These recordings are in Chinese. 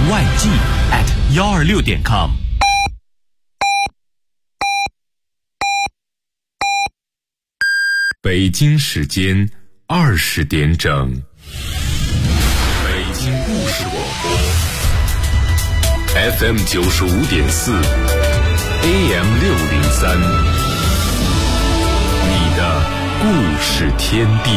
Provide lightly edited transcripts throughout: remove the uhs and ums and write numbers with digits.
YG@126.com。北京时间20点整，北京故事广播 FM 95.4 AM 603，你的故事天地。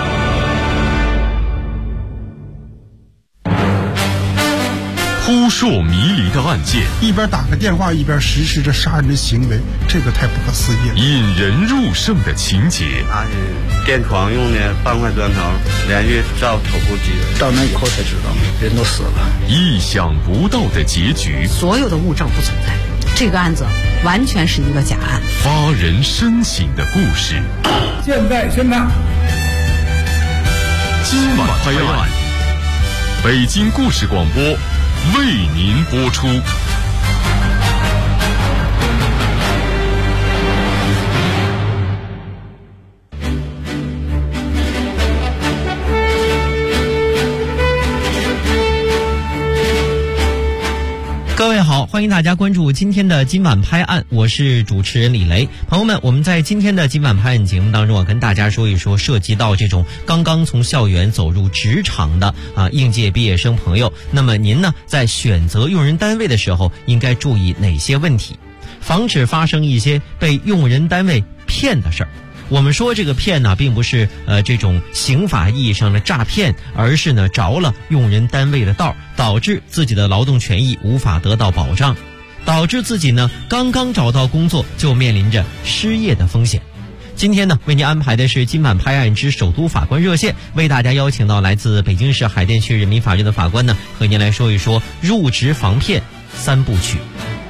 扑朔迷离的案件， 一边打个电话一边实施着杀人的行为，这个太不可思议了。 引人入胜的情节， 拿是电床用的半块砖头连续照头部击人， 到那以后才知道人都死了。 意想不到的结局， 所有的物证不存在，这个案子完全是一个假案。 发人深省的故事， 现在宣判。 今晚拍案，北京故事广播为您播出。 各位好，欢迎大家关注今天的今晚拍案，我是主持人李雷。朋友们，我们在今天的今晚拍案节目当中跟大家说一说涉及到这种刚刚从校园走入职场的应届毕业生朋友，那么您呢在选择用人单位的时候应该注意哪些问题，防止发生一些被用人单位骗的事儿。我们说这个骗呢，并不是这种刑法意义上的诈骗，而是呢着了用人单位的道，导致自己的劳动权益无法得到保障，导致自己呢刚刚找到工作就面临着失业的风险。今天呢为您安排的是今晚拍案之首都法官热线，为大家邀请到来自北京市海淀区人民法院的法官呢，和您来说一说入职防骗3部曲。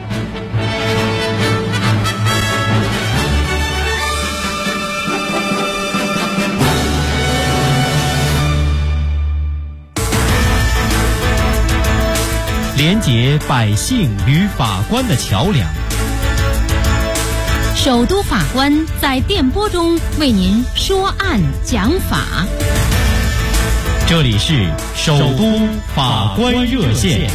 连结百姓与法官的桥梁， 首都法官在电波中为您说案讲法。 这里是首都法官热线。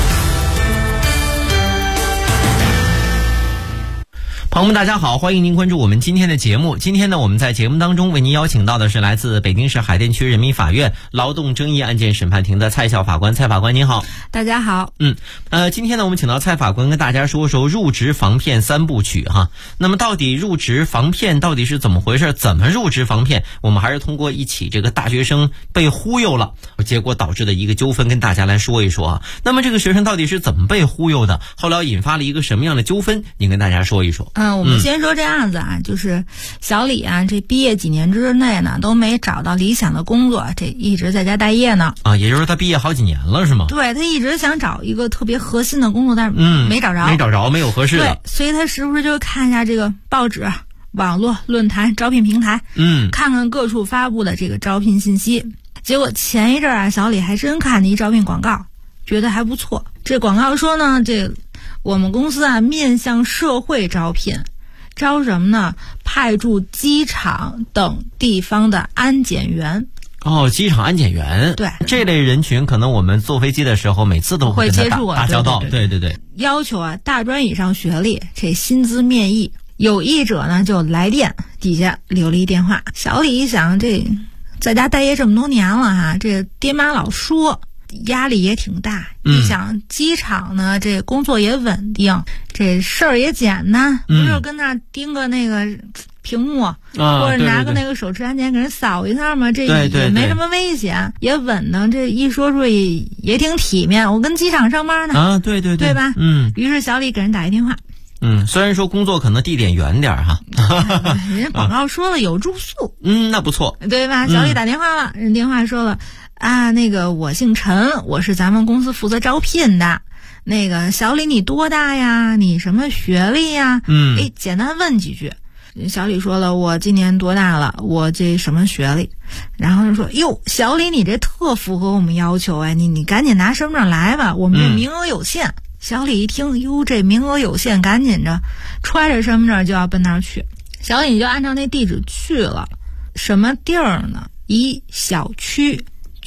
朋友们大家好，欢迎您关注我们今天的节目。今天呢我们在节目当中为您邀请到的是来自北京市海淀区人民法院劳动争议案件审判庭的蔡晓法官。蔡法官您好。 大家好。 今天呢我们请到蔡法官跟大家说说入职防骗3部曲哈。那么到底入职防骗到底是怎么回事，怎么入职防骗，我们还是通过一起这个大学生被忽悠了结果导致的一个纠纷跟大家来说一说啊。那么这个学生到底是怎么被忽悠的，后来引发了一个什么样的纠纷，您跟大家说一说。 我们先说这案子啊，就是小李啊，这毕业几年之内呢都没找到理想的工作，这一直在家待业呢。 也就是他毕业好几年了是吗？ 对，他一直想找一个特别核心的工作，但是没找着， 没有合适的。 对，所以他时不时就看一下这个报纸、网络论坛、招聘平台，看看各处发布的这个招聘信息。结果前一阵啊，小李还真看见一招聘广告，觉得还不错。这广告说呢，这我们公司啊面向社会招聘，招什么呢？派驻机场等地方的安检员。 机场安检员。 对， 这类人群可能我们坐飞机的时候每次都会跟他打交道。对。 要求啊大专以上学历，这薪资面议。有意者呢就来电，底下留了一电话。小李一想，这在家待业这么多年了哈，这爹妈老说，压力也挺大。你想机场呢，这工作也稳定，这事儿也简单，不是跟那盯个那个屏幕，或者拿个那个手持安检给人扫一下嘛，这也没什么危险，也稳当。这一说出也挺体面，我跟机场上班呢。对吧？于是小李给人打一电话。 虽然说工作可能地点远点哈， 人家广告说了有住宿。 那不错， 对吧？小李打电话了，人电话说了那个我姓陈，我是咱们公司负责招聘的。那个小李你多大呀？你什么学历呀？简单问几句。小李说了，我今年多大了？我这什么学历？然后就说，哟，小李你这特符合我们要求哎，你赶紧拿身份证来吧，我们这名额有限。小李一听，哟，这名额有限，赶紧着揣着身份证就要奔那儿去。小李就按照那地址去了。什么地儿呢？一小区，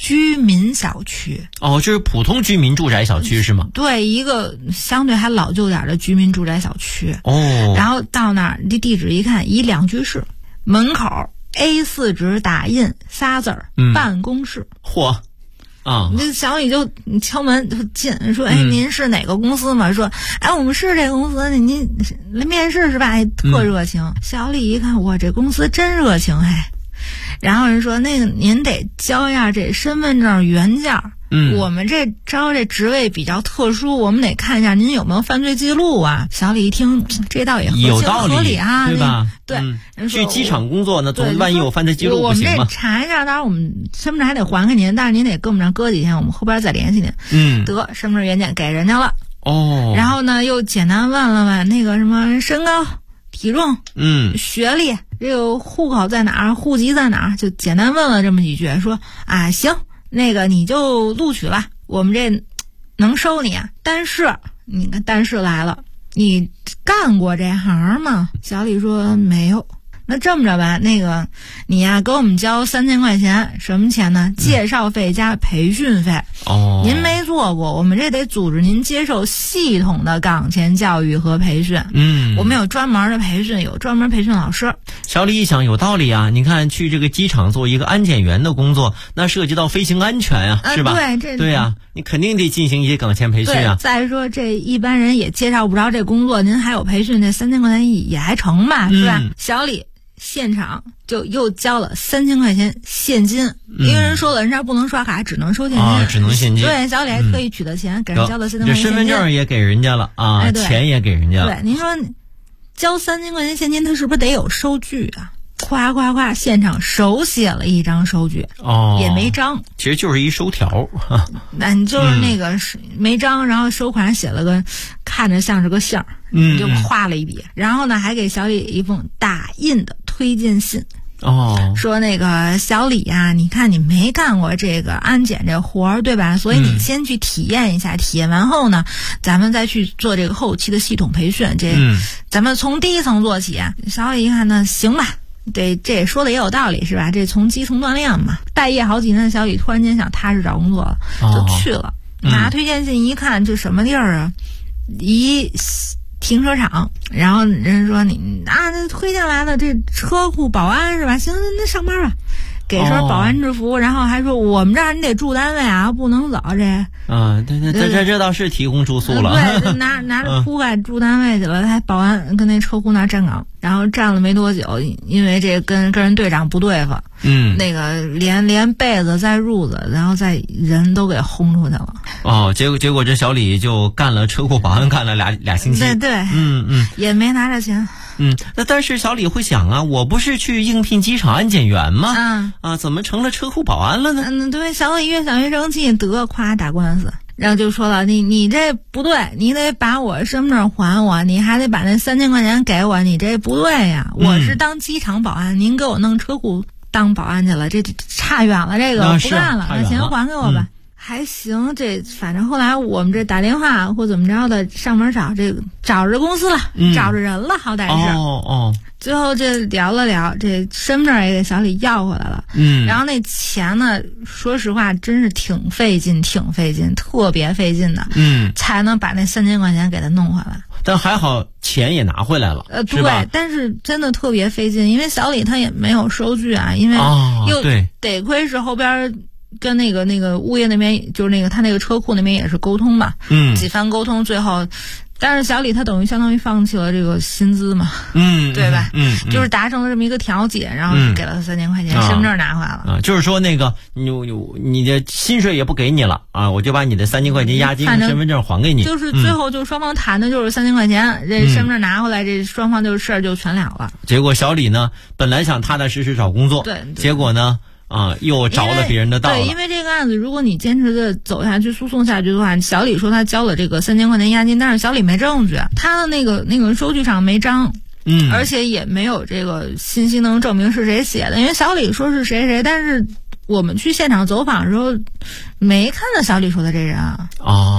居民小区。 哦，就是普通居民住宅小区是吗？ 对，一个相对还老旧点的居民住宅小区。 哦， 然后到那儿，这地址一看，一两居室，门口 A4 纸打印仨字儿，办公室。 嚯！啊， 这小李就敲门就进，说：“哎，您是哪个公司吗？”说：“哎，我们是这个公司，您来面试是吧？”哎，特热情。小李一看，我这公司真热情哎。然后人说：“那个您得交一下这身份证原件。我们这招这职位比较特殊，我们得看一下您有没有犯罪记录啊。”小李一听，这倒也有道理， 合理啊， 对吧？ 对，人说去机场工作呢，总万一有犯罪记录不行吗？ 我们这查一下，当然我们身份证还得还给您，但是您得跟我们这搁几天，我们后边再联系您。得身份证原件给人家了。哦，然后呢，又简单问了问那个什么身高、体重、学历，这个户口在哪儿，户籍在哪儿，就简单问了这么几句，说啊行，那个你就录取了，我们这能收你啊。但是你看，但是来了，你干过这行吗？小李说没有。那这么着吧，那个你呀给我们交3000块钱，什么钱呢？介绍费加培训费。哦，您没做过，我们这得组织您接受系统的岗前教育和培训。我们有专门的培训，有专门培训老师。 小李一想，有道理啊！你看，去这个机场做一个安检员的工作，那涉及到飞行安全啊，是吧？对啊，你肯定得进行一些岗前培训啊。 再说这一般人也介绍不着这工作，您还有培训，这3000块钱也还成吧，是吧？小李现场就又交了3000块钱现金，因为人说了，人家不能刷卡，只能收现金， 只能现金。 对，小李还特意取的钱，给人交了3000块钱现金。 这身份证也给人家了啊，钱也给人家了。 对，您说交3000块钱现金，他是不是得有收据啊？夸夸夸，现场手写了一张收据，也没章， 其实就是一收条。 那你就是那个没章，然后收款上写了个看着像是个姓儿，就画了一笔，然后呢还给小李一封打印的推荐信。说那个小李啊，你看你没干过这个安检这活儿，对吧？所以你先去体验一下，体验完后呢，咱们再去做这个后期的系统培训。咱们从第一层做起。小李一看呢，行吧。这说的也有道理是吧？这从基层锻炼嘛。待业好几年的小李突然间想踏实找工作了，就去了。拿推荐信一看，这什么地儿啊？一停车场。然后人说你那推荐来的这车库保安是吧？行，那上班吧。给身保安制服，然后还说我们这儿你得住单位啊，不能走这。 这倒是提供住宿了。 对，拿着铺盖住单位去了，还保安跟那车库那站岗，然后站了没多久，因为这跟人队长不对付，那个连被子再褥子，然后再人都给轰出去了。 结果这小李就干了车库保安，干了俩星期。 对，也没拿着钱。 那但是小李会想啊，我不是去应聘机场安检员吗？怎么成了车库保安了呢？ 对，小李越想越生气，夸打官司，然后就说了，你这不对，你得把我身份证还我，你还得把那3000块钱给我，你这不对呀！我是当机场保安，您给我弄车库当保安去了，这差远了，这个不干了，把钱还给我吧。还行，这反正后来我们这打电话或怎么着的上门找着公司了，找着人了，好歹是。最后这聊了聊，这身份证也给小李要回来了。然后那钱呢，说实话真是挺费劲，特别费劲的。才能把那3000块钱给他弄回来。 但还好钱也拿回来了。 对，但是真的特别费劲，因为小李他也没有收据啊，因为又得亏是后边。跟那个物业那边，就是那个他那个车库那边也是沟通嘛，几番沟通，最后，但是小李他等于相当于放弃了这个薪资嘛，对吧？就是达成了这么一个调解，然后给了他3000块钱，身份证拿回来了。 就是说那个你的薪水也不给你了啊，我就把你的3000块钱押金、身份证还给你。 就是最后就双方谈的就是3000块钱，这身份证拿回来，这双方就事儿就全了了。 结果小李呢，本来想踏踏实实找工作， 对， 结果呢。又着了别人的道了。 对，因为这个案子，如果你坚持的走下去、诉讼下去的话，小李说他交了这个3000块钱押金，但是小李没证据，他的那个收据上没章，而且也没有这个信息能证明是谁写的，因为小李说是谁，但是我们去现场走访的时候，没看到小李说的这人啊。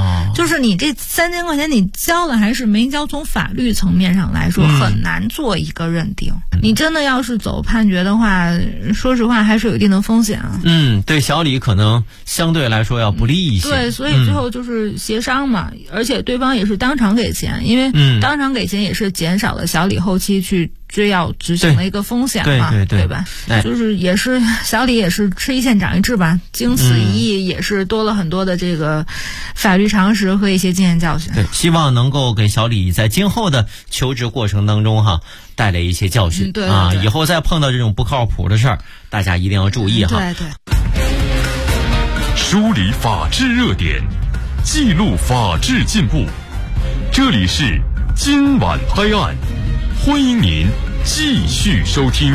就是你这3000块钱你交了还是没交，从法律层面上来说很难做一个认定。你真的要是走判决的话，说实话还是有一定的风险啊。 对小李可能相对来说要不利一些。 对，所以最后就是协商嘛，而且对方也是当场给钱，因为当场给钱也是减少了小李后期去追要执行的一个风险嘛，对吧？就是也是小李也是吃一堑长一智吧，经此一役也是多了很多的这个法律常识和一些经验教训。 对，希望能够给小李在今后的求职过程当中带来一些教训。 对， 以后再碰到这种不靠谱的事儿，大家一定要注意哈。 对。 梳理法治热点，记录法治进步。这里是今晚拍案，欢迎您继续收听。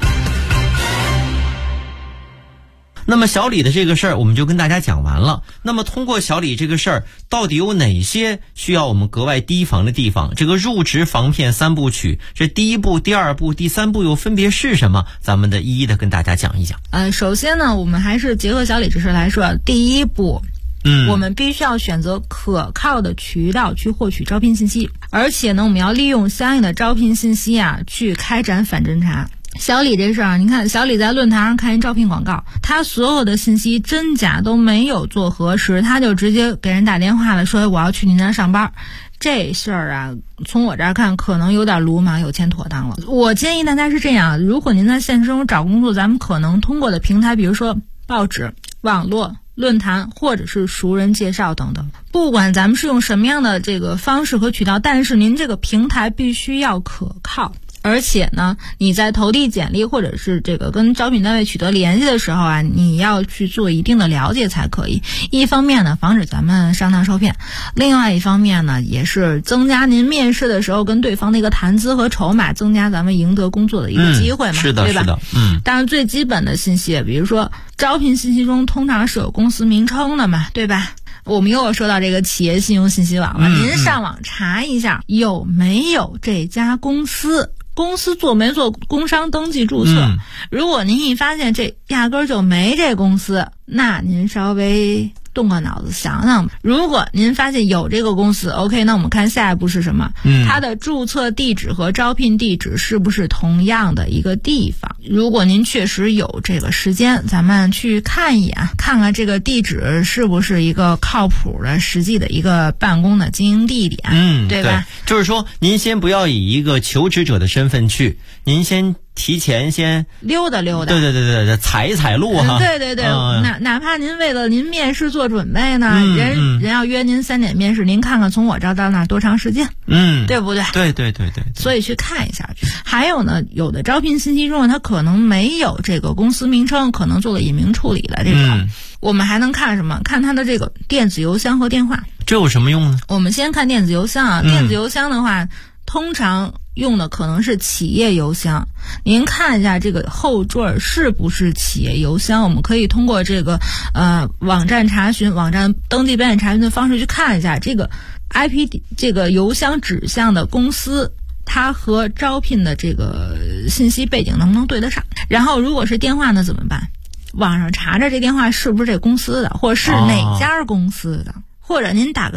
那么小李的这个事儿我们就跟大家讲完了。那么通过小李这个事儿，到底有哪些需要我们格外提防的地方？这个入职防骗3部曲，这第1步、第2步、第3步又分别是什么？咱们一一的跟大家讲一讲。 首先呢，我们还是结合小李这事来说，第1步，我们必须要选择可靠的渠道去获取招聘信息，而且呢，我们要利用相应的招聘信息去开展反侦查。小李这事儿，你看小李在论坛上看一招聘广告，他所有的信息真假都没有做核实，他就直接给人打电话了，说我要去您那上班。这事儿从我这儿看可能有点鲁莽，有欠妥当了。我建议大家是这样，如果您在现实中找工作，咱们可能通过的平台，比如说报纸、网络、论坛或者是熟人介绍等等，不管咱们是用什么样的这个方式和渠道，但是您这个平台必须要可靠。而且呢，你在投递简历或者是这个跟招聘单位取得联系的时候你要去做一定的了解才可以。一方面呢，防止咱们上当受骗；另外一方面呢，也是增加您面试的时候跟对方的一个谈资和筹码，增加咱们赢得工作的一个机会嘛， 是的， 对吧？ 是的， 当然最基本的信息，比如说招聘信息中通常是有公司名称的嘛，对吧？我们又说到这个企业信用信息网了，您上网查一下有没有这家公司做没做工商登记注册。如果您一发现这压根儿就没这公司，那您稍微动个脑子想想。如果您发现有这个公司 OK， 那我们看下一步是什么？它的注册地址和招聘地址是不是同样的一个地方？如果您确实有这个时间，咱们去看一眼，看看这个地址是不是一个靠谱的实际的一个办公的经营地点，对吧？ 对，就是说您先不要以一个求职者的身份去，您先提前先溜达溜达，对，踩一踩路哈。 对，哪怕您为了您面试做准备呢，人要约您3点面试，您看看从我这儿到那儿多长时间，对不对？ 对。 所以去看一下去。还有呢，有的招聘信息中它可能没有这个公司名称，可能做了隐名处理的这种。我们还能看什么？看它的这个电子邮箱和电话。 这有什么用呢？ 我们先看电子邮箱电子邮箱的话，通常用的可能是企业邮箱，您看一下这个后缀是不是企业邮箱。我们可以通过这个网站查询、网站登记表演查询的方式去看一下这个 IP 这个邮箱指向的公司，它和招聘的这个信息背景能不能对得上。然后如果是电话呢怎么办？网上查着这电话是不是这公司的，或者是哪家公司的，或者您打个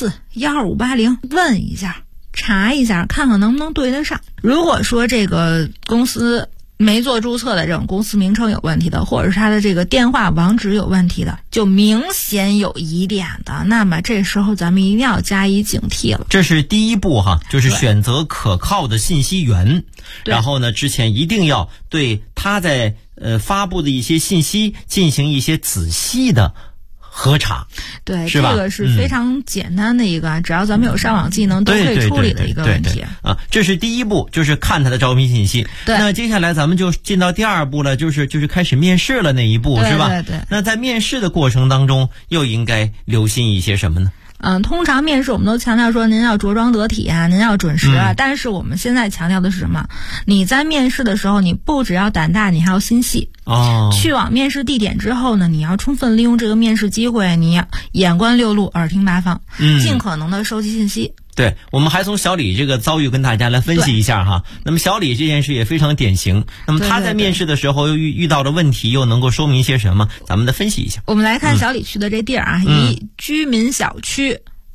114、12580问一下，查一下看看能不能对得上。如果说这个公司没做注册的这种公司名称有问题的，或者是它的这个电话网址有问题的，就明显有疑点的，那么这时候咱们一定要加以警惕了。 这是第1步就是选择可靠的信息源。然后呢，之前一定要对他在发布的一些信息进行一些仔细的核查。 对，这个是非常简单的一个只要咱们有上网技能都可以处理的一个问题。 这是第1步，就是看他的招聘信息。 对， 那接下来咱们就进到第2步了，就是开始面试了那一步，是吧？ 对。 那在面试的过程当中，又应该留心一些什么呢？ 通常面试我们都强调说您要着装得体您要准时但是我们现在强调的是什么？你在面试的时候，你不只要胆大，你还要心细。去往面试地点之后呢，你要充分利用这个面试机会，你要眼观六路，耳听八方，尽可能的收集信息。 对，我们还从小李这个遭遇跟大家来分析一下哈。那么小李这件事也非常典型，那么他在面试的时候又遇到的问题又能够说明一些什么？咱们再分析一下。 我们来看小李去的这地儿以居民小区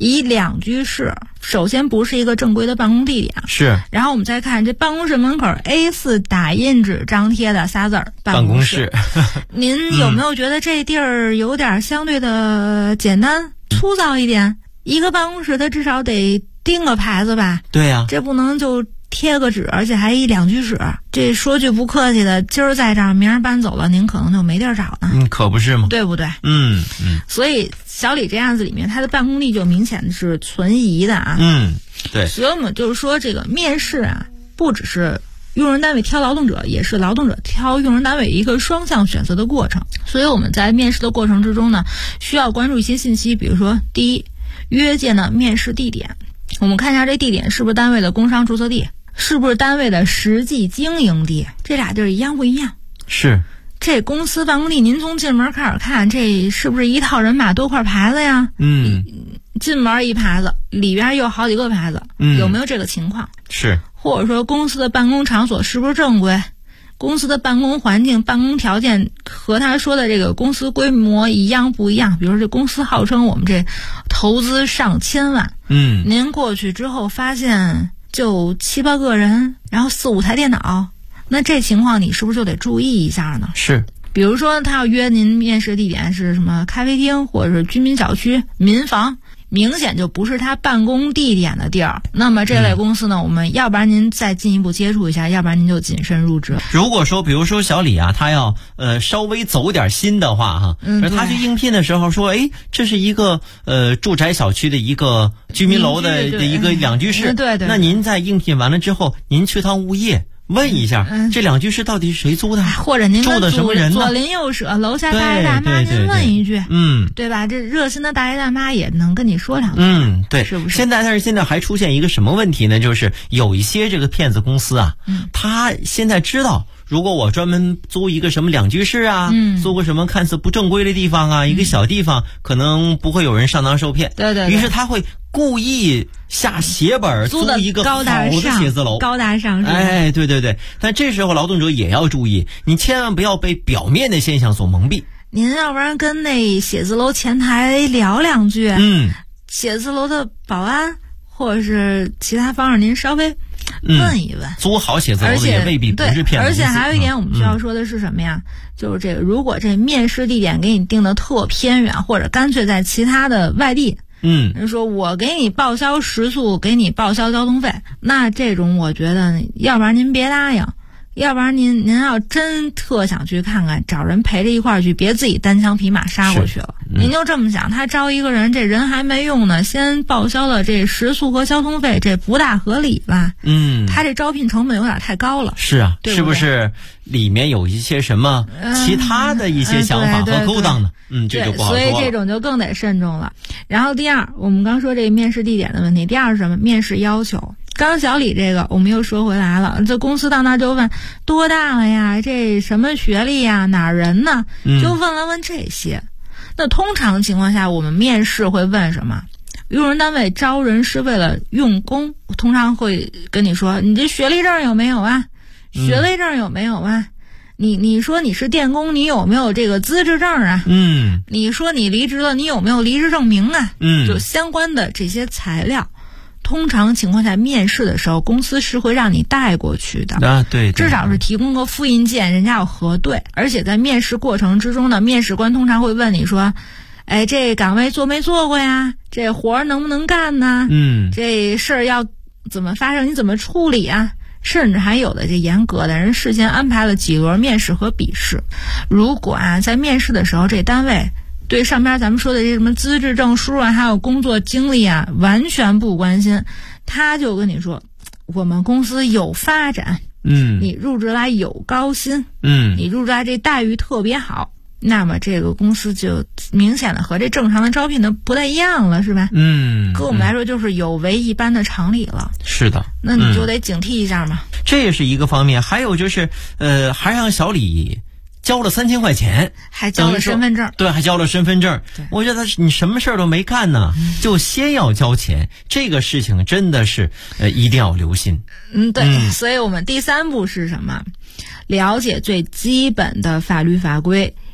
以两居室，首先不是一个正规的办公地点， 是。 然后我们再看这办公室门口 A4 打印纸张贴的仨字儿办公室。您有没有觉得这地儿有点相对的简单粗糙一点？一个办公室它至少得钉个牌子吧？ 对呀， 这不能就贴个纸，而且还一两居室。这说句不客气的，今儿在这儿，明儿搬走了，您可能就没地儿找呢。 可不是吗？ 对不对？所以小李这样子里面，他的办公地就明显是存疑的啊。 对。 所以我们就是说，这个面试啊，不只是用人单位挑劳动者，也是劳动者挑用人单位一个双向选择的过程。所以我们在面试的过程之中呢，需要关注一些信息，比如说，第一，约见的面试地点，我们看一下这地点是不是单位的工商注册地，是不是单位的实际经营地，这俩地儿一样不一样？ 是。 这公司办公地，您从进门开始看，这是不是一套人马多块牌子呀？进门一牌子，里边有好几个牌子，有没有这个情况？ 是。 或者说公司的办公场所是不是正规？公司的办公环境、办公条件和他说的这个公司规模一样不一样？比如说这公司号称我们这投资上千万，您过去之后发现就7、8个人，然后4、5台电脑，那这情况你是不是就得注意一下呢？ 是。 比如说他要约您面试地点是什么咖啡厅或者是居民小区、民房，明显就不是他办公地点的地儿。那么这类公司呢，我们要不然您再进一步接触一下，要不然您就谨慎入职。 如果说比如说小李啊，他要稍微走点心的话哈，他去应聘的时候说，这是一个住宅小区的一个居民楼的一个两居室， 对， 那您在应聘完了之后，您去趟物业问一下，这两居室到底是谁租的， 或者您住的什么人呢？ 左邻右舍，楼下大爷大妈，您问一句，对吧？这热心的大爷大妈也能跟你说两句， 对， 是不是？ 但是现在还出现一个什么问题呢？就是有一些这个骗子公司啊，他现在知道，如果我专门租一个什么两居室啊，租个什么看似不正规的地方啊，一个小地方，可能不会有人上当受骗。 对， 于是他会故意下血本租一个好的写字楼， 高大上。 对。但这时候劳动者也要注意，你千万不要被表面的现象所蒙蔽。 您要不然跟那写字楼前台聊两句，写字楼的保安或者是其他方式，您稍微问一问。 租好写字楼的也未必不是骗子。 而且还有一点我们需要说的是什么呀？就是这个，如果这面试地点给你定的特偏远，或者干脆在其他的外地，人说我给你报销食宿，给你报销交通费，那这种我觉得要不然您别答应，要不然您要真特想去看看，找人陪着一块儿去，别自己单枪匹马杀过去了。您就这么想，他招一个人，这人还没用呢，先报销了这食宿和交通费，这不大合理吧？他这招聘成本有点太高了。 是啊， 对不对？ 是不是里面有一些什么其他的一些想法和勾当呢？这就不好说了。 所以这种就更得慎重了。然后第二，我们刚说这个面试地点的问题，第二是什么？面试要求。刚小李这个我们又说回来了，这公司到那就问多大了呀，这什么学历呀，哪儿人呢，就问这些。那通常情况下我们面试会问什么？用人单位招人是为了用工，通常会跟你说你这学历证有没有啊，学位证有没有啊，你说你是电工，你有没有这个资质证啊，你说你离职了，你有没有离职证明啊，就相关的这些材料，通常情况下面试的时候公司是会让你带过去的啊，对， 至少是提供个复印件，人家要核对。而且在面试过程之中呢，面试官通常会问你说，这岗位做没做过呀，这活能不能干呢，这事儿要怎么发生，你怎么处理啊，甚至还有的这严格的人事先安排了几轮面试和笔试。如果在面试的时候这单位对上边咱们说的这什么资质证书啊，还有工作经历啊，完全不关心，他就跟你说我们公司有发展，你入职来有高薪，你入职来这待遇特别好，那么这个公司就明显的和这正常的招聘的不太一样了，是吧？跟我们来说就是有违一般的常理了。 是的， 那你就得警惕一下嘛。 这也是一个方面，还有就是还让小李交了3000块钱， 还交了身份证。 对，还交了身份证。我觉得你什么事儿都没干呢，就先要交钱，这个事情真的是一定要留心。 对，所以我们第3步是什么？了解最基本的法律法规，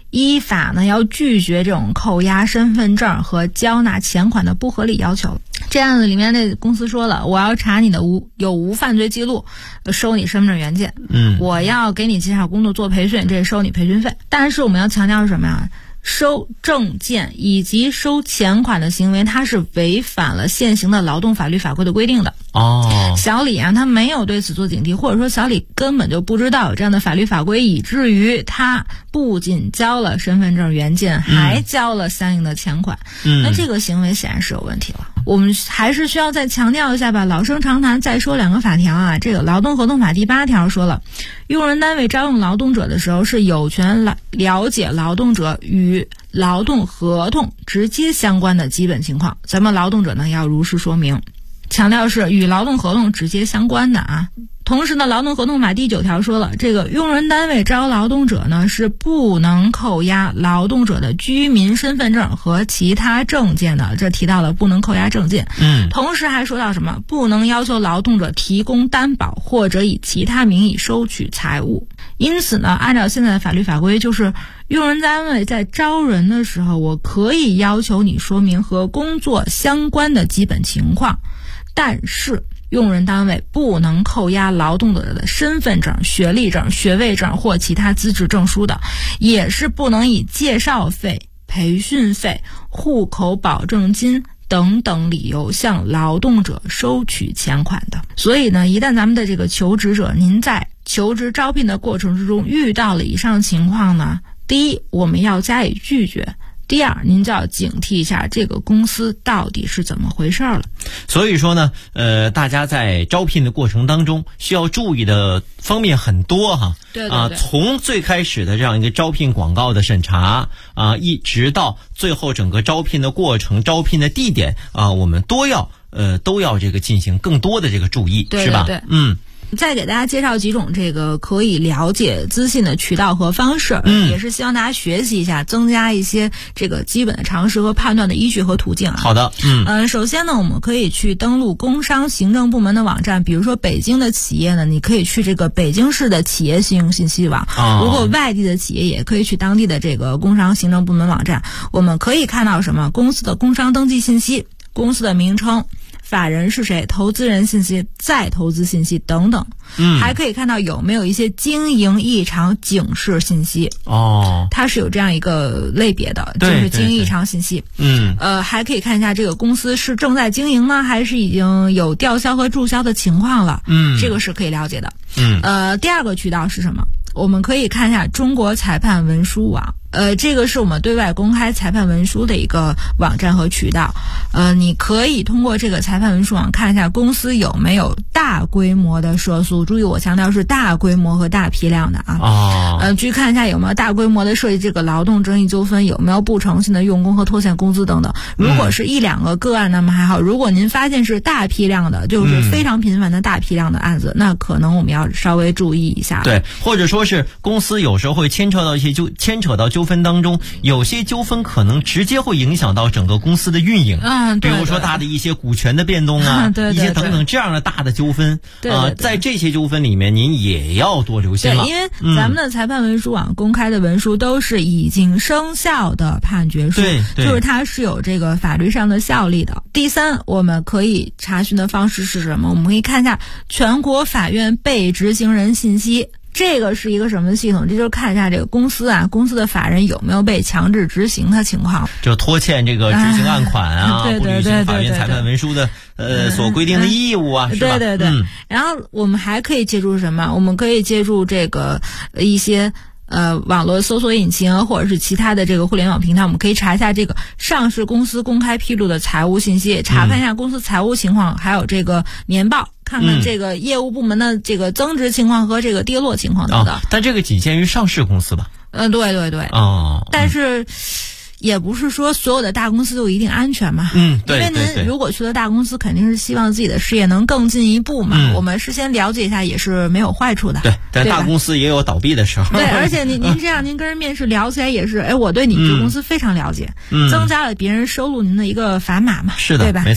依法呢要拒绝这种扣押身份证和交纳钱款的不合理要求。这案子里面这公司说了，我要查你的有无犯罪记录，收你身份证原件，我要给你介绍工作做培训，这是收你培训费。但是我们要强调是什么呀？收证件以及收钱款的行为，它是违反了现行的劳动法律法规的规定的。小李啊，他没有对此做警惕，或者说小李根本就不知道有这样的法律法规，以至于他不仅交了身份证原件，还交了相应的钱款。那这个行为显然是有问题了。我们还是需要再强调一下吧，老生常谈，再说两个法条啊。这个劳动合同法第8条说了，用人单位招用劳动者的时候，是有权了解劳动者与劳动合同直接相关的基本情况，咱们劳动者呢要如实说明，强调是与劳动合同直接相关的啊。同时呢，劳动合同法第9条说了，这个用人单位招劳动者呢是不能扣押劳动者的居民身份证和其他证件的，这提到了不能扣押证件。同时还说到什么，不能要求劳动者提供担保或者以其他名义收取财物。因此呢，按照现在的法律法规，就是用人单位在招人的时候，我可以要求你说明和工作相关的基本情况，但是用人单位不能扣押劳动者的身份证、学历证、学位证或其他资质证书的，也是不能以介绍费、培训费、户口保证金等等理由向劳动者收取钱款的。所以呢，一旦咱们的这个求职者，您在求职招聘的过程之中遇到了以上情况呢，第一，我们要加以拒绝。第二，您就要警惕一下这个公司到底是怎么回事了。 所以说呢，大家在招聘的过程当中需要注意的方面很多哈。 对对对。 从最开始的这样一个招聘广告的审查一直到最后整个招聘的过程、招聘的地点我们都要这个进行更多的这个注意， 对对对， 是吧？ 再给大家介绍几种这个可以了解资讯的渠道和方式，也是希望大家学习一下，增加一些这个基本的常识和判断的依据和途径啊。 好的， 首先呢，我们可以去登录工商行政部门的网站，比如说北京的企业呢，你可以去这个北京市的企业信用信息网，如果外地的企业也可以去当地的这个工商行政部门网站，我们可以看到什么？公司的工商登记信息、公司的名称、法人是谁、投资人信息、再投资信息等等，还可以看到有没有一些经营异常警示信息。它是有这样一个类别的，就是经营异常信息。还可以看一下这个公司是正在经营呢，还是已经有吊销和注销的情况了。这个是可以了解的。第二个渠道是什么？我们可以看一下中国裁判文书网。这个是我们对外公开裁判文书的一个网站和渠道。你可以通过这个裁判文书网看一下公司有没有大规模的涉诉，注意我强调是大规模和大批量的啊。去看一下有没有大规模的涉及这个劳动争议纠纷，有没有不诚信的用工和拖欠工资等等。如果是1、2个个案那么还好，如果您发现是大批量的，就是非常频繁的大批量的案子，那可能我们要稍微注意一下。 对，或者说是公司有时候会牵扯到纠纷当中，有些纠纷可能直接会影响到整个公司的运营。比如说大的一些股权的变动啊，一些等等这样的大的纠纷。在这些纠纷里面您也要多留心了。 对，因为咱们的裁判文书网公开的文书都是已经生效的判决书，就是它是有这个法律上的效力的。第三，我们可以查询的方式是什么？我们可以看一下全国法院被执行人信息。这个是一个什么系统？这就是看一下这个公司的法人有没有被强制执行的情况， 就拖欠这个执行案款不履行法院裁判文书的所规定的义务啊，是吧？ 对。然后我们还可以借助什么？我们可以借助这个一些网络搜索引擎或者是其他的这个互联网平台，我们可以查一下这个上市公司公开披露的财务信息，查看一下公司财务情况，还有这个年报，看看这个业务部门的这个增值情况和这个跌落情况等等。 但这个仅限于上市公司吧？ 对。但是也不是说所有的大公司都一定安全嘛。 对。 因为您如果去了大公司，肯定是希望自己的事业能更进一步嘛。我们事先了解一下也是没有坏处的。 对，但大公司也有倒闭的时候。 对，而且您这样，您跟人面试聊起来也是，我对你这公司非常了解，增加了别人收录您的一个砝码嘛。 是的， 对吧？ 没错。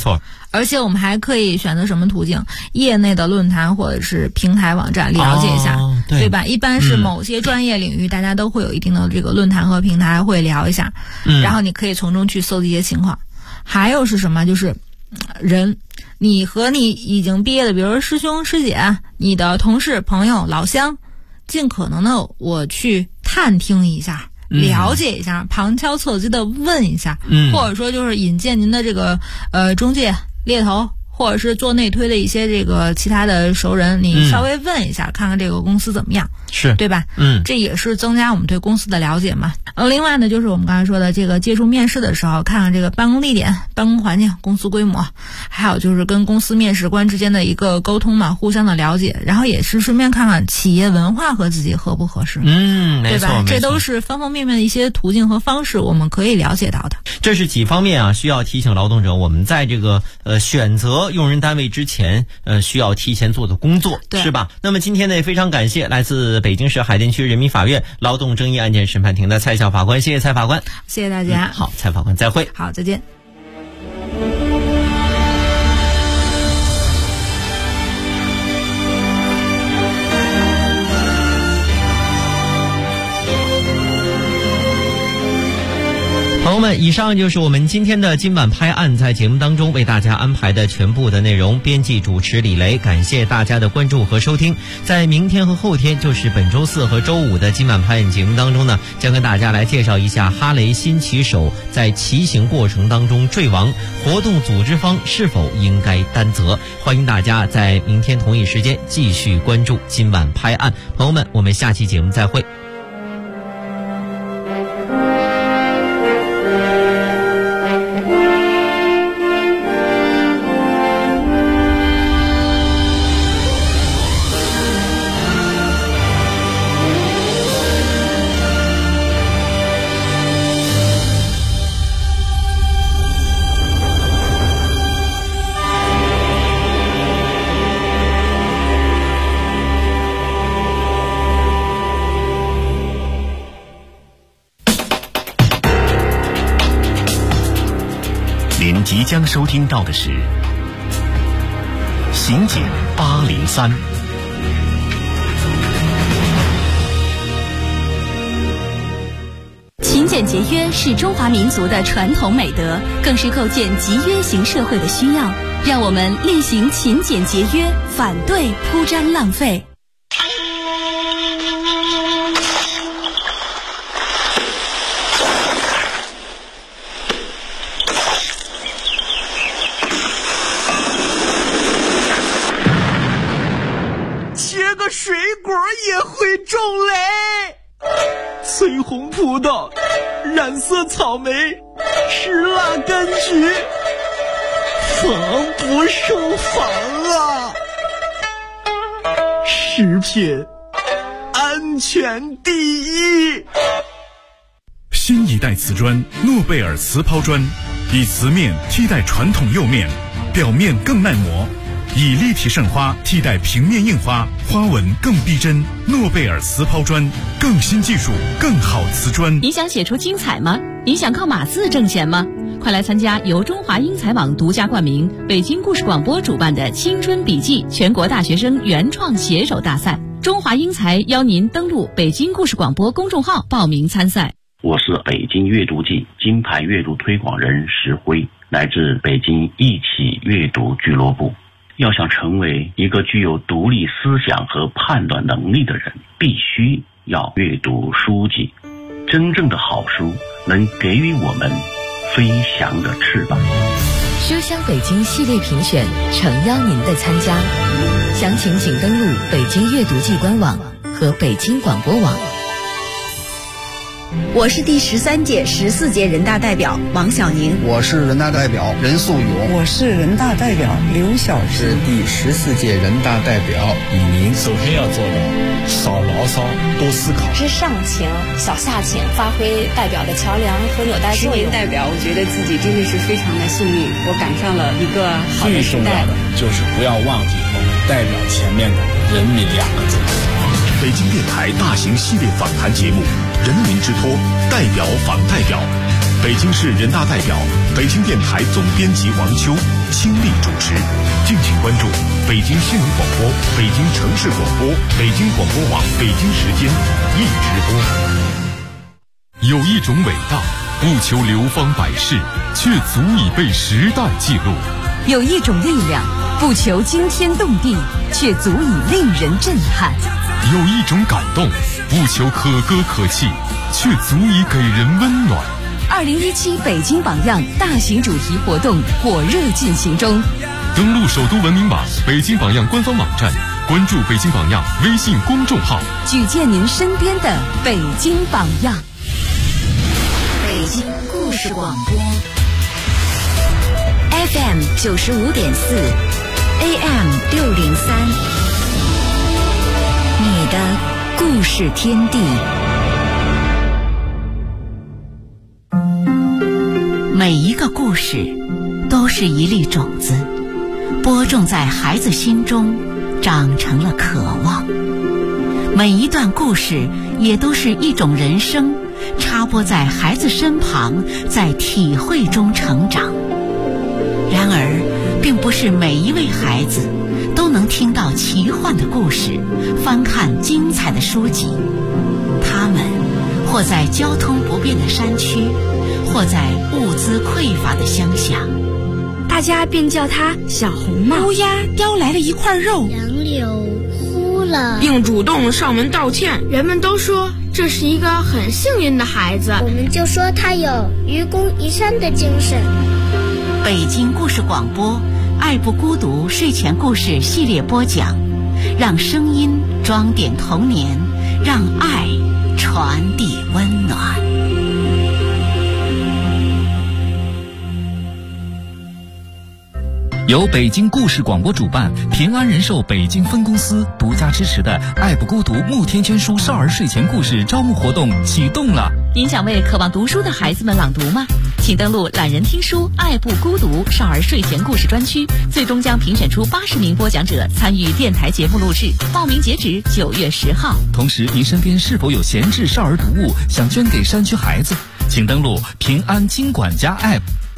而且我们还可以选择什么途径？业内的论坛或者是平台网站了解一下，对吧？一般是某些专业领域，大家都会有一定的这个论坛和平台会聊一下，然后你可以从中去搜集一些情况。还有是什么？就是人，你和你已经毕业的，比如说师兄师姐，你的同事朋友老乡，尽可能的我去探听一下，了解一下，旁敲侧击的问一下，或者说就是引荐您的这个中介猎头，或者是做内推的一些这个其他的熟人，你稍微问一下，看看这个公司怎么样， 是对吧？这也是增加我们对公司的了解嘛。另外呢，就是我们刚才说的这个接触面试的时候，看看这个办公地点、办公环境、公司规模，还有就是跟公司面试官之间的一个沟通嘛，互相的了解，然后也是顺便看看企业文化和自己合不合适， 没错， 对吧？这都是方方面面的一些途径和方式，我们可以了解到的。 这是几方面啊，需要提醒劳动者，我们在这个选择用人单位之前，需要提前做的工作，是吧？那么今天呢，也非常感谢来自北京市海淀区人民法院劳动争议案件审判庭的蔡小法官，谢谢蔡法官， 谢谢大家。 好，蔡法官再会。 好，再见。 朋友们，以上就是我们今天的今晚拍案，在节目当中为大家安排的全部的内容。编辑主持李雷，感谢大家的关注和收听。在明天和后天，就是本周四和周五的今晚拍案节目当中呢，将跟大家来介绍一下哈雷新骑手在骑行过程当中坠亡，活动组织方是否应该担责。欢迎大家在明天同一时间继续关注今晚拍案。朋友们，我们下期节目再会。 您即将收听到的是《刑警803》。 勤俭节约是中华民族的传统美德，更是构建集约型社会的需要。让我们厉行勤俭节约，反对铺张浪费。 切个水果也会中雷，翠红葡萄，染色草莓，吃辣柑橘，防不胜防啊！食品安全第一。 新一代瓷砖诺贝尔瓷抛砖，以瓷面替代传统釉面，表面更耐磨，以立体渗花替代平面印花，花纹更逼真。诺贝尔瓷抛砖，更新技术，更好瓷砖。 你想写出精彩吗？你想靠码字挣钱吗？快来参加由中华英才网独家冠名、北京故事广播主办的青春笔记全国大学生原创写手大赛。中华英才邀您登录北京故事广播公众号报名参赛。 我是北京阅读季金牌阅读推广人石辉，来自北京一起阅读俱乐部。要想成为一个具有独立思想和判断能力的人，必须要阅读书籍。真正的好书能给予我们飞翔的翅膀。 书香北京系列评选诚邀您的参加，详情请登录北京阅读季官网和北京广播网。 我是第13届、14届人大代表王小宁。 我是人大代表任素勇。 我是人大代表刘晓石。 是第14届人大代表李宁。 首先要做到少牢骚，多思考。 知上情，小下情，发挥代表的桥梁和纽带作用。 10年代表，我觉得自己真的是非常的幸运，我赶上了一个好的时代。 最重要的就是不要忘记我们代表前面的人民2个字。 北京电台大型系列访谈节目《人民之托》代表访代表，北京市人大代表，北京电台总编辑王秋倾力主关注北京新闻广播、北京城市广播、北京广播网北京时间一直播。 有一种伟大，不求流芳百世，却足以被时代记录； 有一种力量，不求惊天动地，却足以令人震撼； 有一种感动，不求可歌可泣，却足以给人温暖。 2017北京榜样大型主题活动火热进行中， 登录首都文明网、北京榜样官方网站，关注北京榜样微信公众号， 举荐您身边的北京榜样。 北京故事广播 FM 95.4 AM 603，你的故事天地。每一个故事都是一粒种子，播种在孩子心中，长成了渴望。每一段故事也都是一种人生，插播在孩子身旁，在体会中成长。然而，并不是每一位孩子都能听到奇幻的故事，翻看精彩的书籍。他们或在交通不便的山区，或在物资匮乏的乡下， 大家便叫他小红帽。 乌鸦叼来了一块肉， 杨柳哭了， 并主动上门道歉。 人们都说这是一个很幸运的孩子， 我们就说他有愚公移山的精神。 北京故事广播爱不孤独睡前故事系列播讲，让声音装点童年，让爱传递温暖。 由北京故事广播主办，平安人寿北京分公司独家支持的爱不孤独慕天娟书少儿睡前故事招募活动启动了。 您想为渴望读书的孩子们朗读吗？请登录懒人听书爱不孤独少儿睡前故事专区，最终将评选出80名播讲者参与电台节目录制，报名截止9月10号。 同时，您身边是否有闲置少儿读物想捐给山区孩子？请登录平安金管家 App。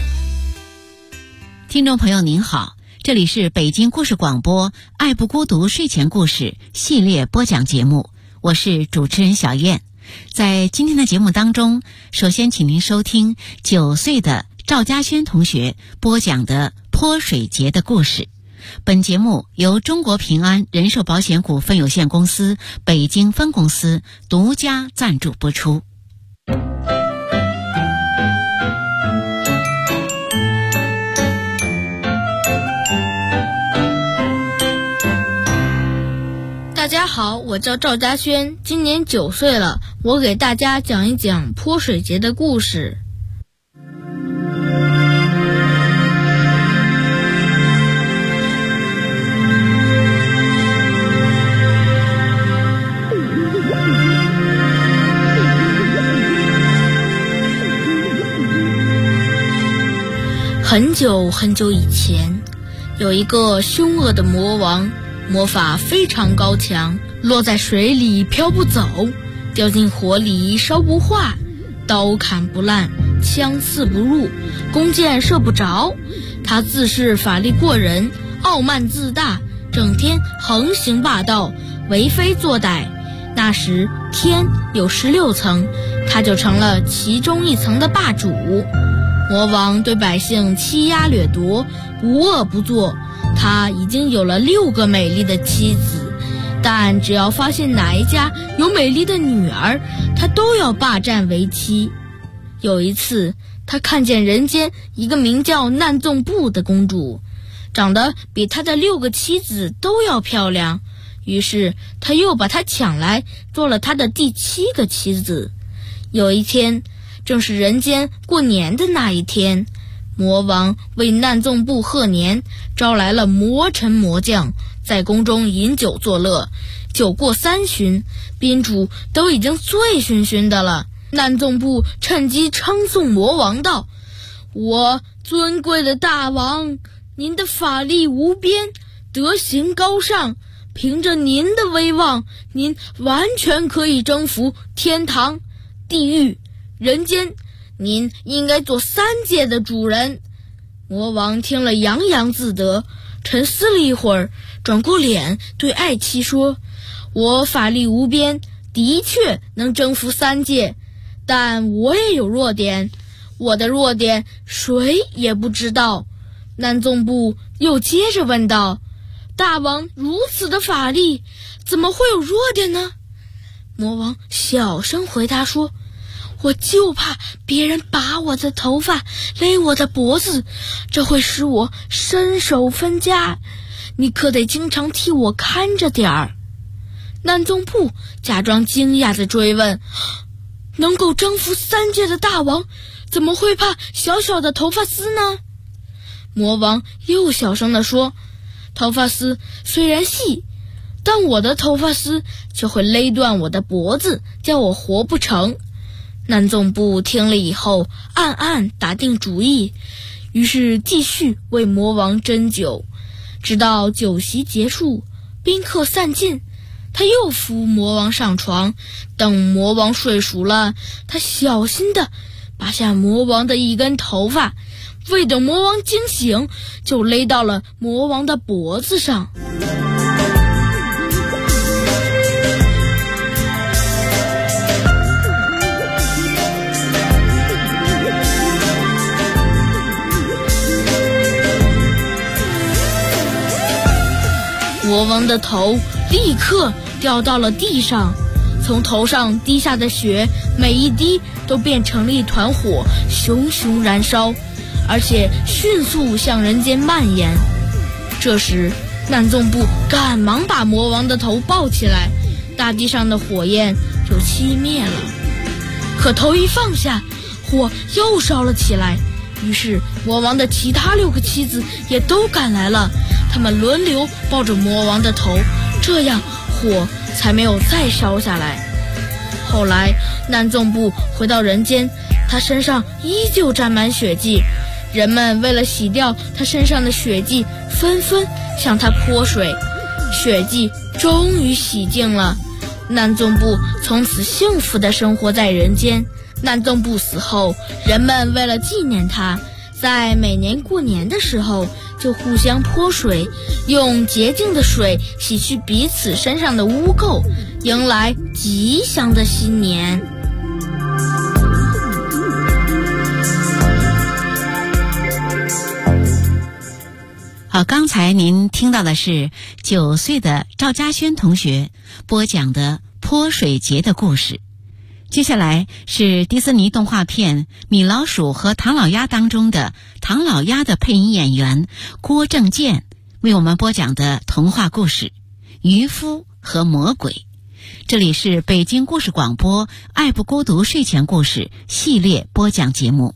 听众朋友您好，这里是北京故事广播爱不孤独睡前故事系列播讲节目，我是主持人小燕。在今天的节目当中，首先请您收听9岁的赵嘉轩同学播讲的泼水节的故事。本节目由中国平安人寿保险股份有限公司北京分公司独家赞助播出。 大家好，我叫赵嘉轩，今年9岁了，我给大家讲一讲泼水节的故事。很久很久以前，有一个凶恶的魔王，魔法非常高强，落在水里漂不走，掉进火里烧不化，刀砍不烂，枪刺不入，弓箭射不着。他自恃法力过人，傲慢自大，整天横行霸道，为非作歹。那时天有16层，他就成了其中一层的霸主。魔王对百姓欺压掠夺，无恶不作。他已经有了6个美丽的妻子，但只要发现哪一家有美丽的女儿，他都要霸占为妻。有一次，他看见人间一个名叫难纵步的公主，长得比他的6个妻子都要漂亮，于是他又把她抢来做了他的第7个妻子。有一天，正是人间过年的那一天，魔王为难纵步贺年，招来了魔臣魔将，在宫中饮酒作乐。酒过3巡，宾主都已经醉醺醺的了。难纵步趁机称颂魔王道：“我尊贵的大王，您的法力无边，德行高尚，凭着您的威望，您完全可以征服天堂、地狱、人间，您应该做3界的主人。”魔王听了洋洋自得， 沉思了一会儿，转过脸对爱妻说：“我法力无边，的确能征服3界，但我也有弱点，我的弱点谁也不知道。”南宗部又接着问道：“大王如此的法力，怎么会有弱点呢？”魔王小声回答说：“我就怕别人拔我的头发，勒我的脖子，这会使我身首分家，你可得经常替我看着点儿。”南宗部假装惊讶地追问：“能够征服3界的大王，怎么会怕小小的头发丝呢？”魔王又小声地说：“头发丝虽然细，但我的头发丝却会勒断我的脖子，叫我活不成。”南宗部听了以后暗暗打定主意，于是继续为魔王斟酒，直到酒席结束，宾客散尽，他又扶魔王上床，等魔王睡熟了，他小心地拔下魔王的一根头发，未等魔王惊醒，就勒到了魔王的脖子上。魔王的头立刻掉到了地上，从头上滴下的血每一滴都变成了一团火，熊熊燃烧，而且迅速向人间蔓延。这时南宗部赶忙把魔王的头抱起来，大地上的火焰就熄灭了。可头一放下，火又烧了起来，于是魔王的其他6个妻子也都赶来了，他们轮流抱着魔王的头，这样火才没有再烧下来。后来南宗部回到人间，他身上依旧沾满血迹，人们为了洗掉他身上的血迹，纷纷向他泼水，血迹终于洗净了。南宗部从此幸福地生活在人间。南宗部死后，人们为了纪念他，在每年过年的时候就互相泼水，用洁净的水洗去彼此身上的污垢，迎来吉祥的新年。 好，刚才您听到的是9岁的赵嘉轩同学播讲的泼水节的故事。接下来是迪士尼动画片《米老鼠和唐老鸭》当中的唐老鸭的配音演员郭正健为我们播讲的童话故事《渔夫和魔鬼》。这里是北京故事广播爱不孤独睡前故事系列播讲节目。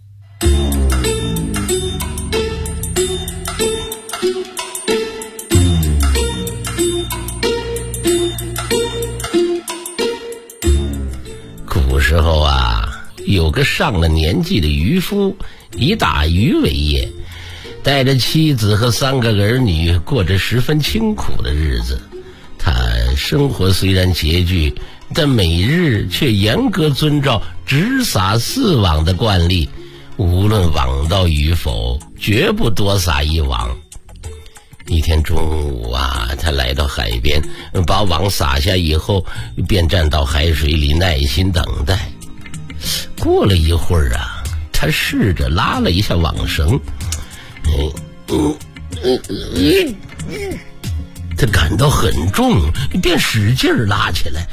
古时候啊，有个上了年纪的渔夫，以打鱼为业，带着妻子和3个儿女，过着十分清苦的日子。他生活虽然拮据，但每日却严格遵照只撒4网的惯例，无论网到与否，绝不多撒一网。一天中午啊，他来到海边，把网撒下以后，便站到海水里耐心等待。过了一会儿啊，他试着拉了一下网绳，他感到很重，便使劲拉起来，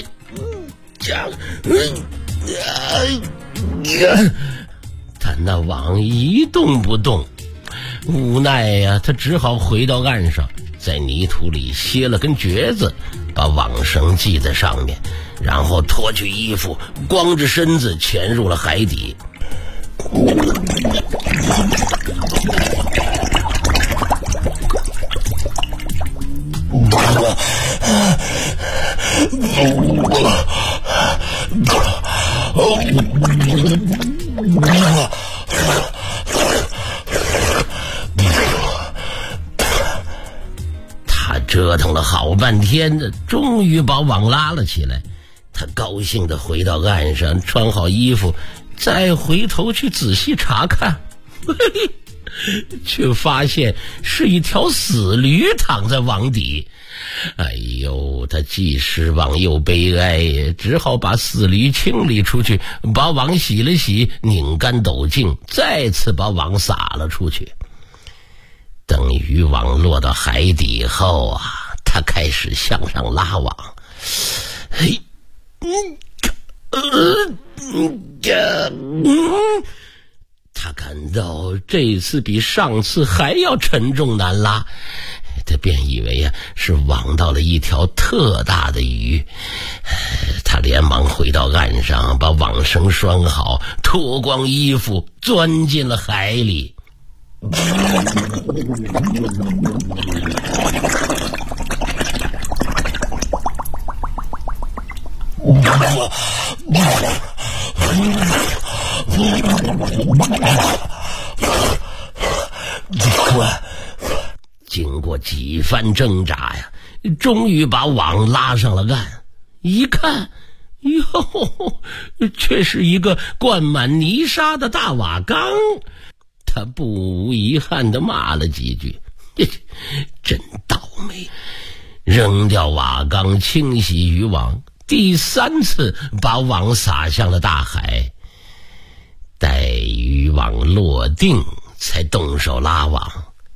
他那网一动不动。无奈呀，他只好回到岸上，在泥土里歇了根橛子，把网绳系在上面，然后脱去衣服，光着身子潜入了海底。他折腾了好半天的，终于把网拉了起来。他高兴地回到岸上，穿好衣服，再回头去仔细查看。 却发现是一条死驴躺在网底。哎呦，他既失望又悲哀，只好把死驴清理出去，把网洗了洗，拧干斗镜，再次把网撒了出去。等渔网落到海底后啊，他开始向上拉网。他感到这次比上次还要沉重难拉，他便以为是网到了一条特大的鱼。他连忙回到岸上，把网绳拴好，脱光衣服，钻进了海里。经过几番挣扎呀，终于把网拉上了岸。一看，哟，却是一个灌满泥沙的大瓦缸。他不无遗憾地骂了几句，真倒霉！扔掉瓦缸，清洗渔网，第3次把网撒向了大海。待渔网落定，才动手拉网。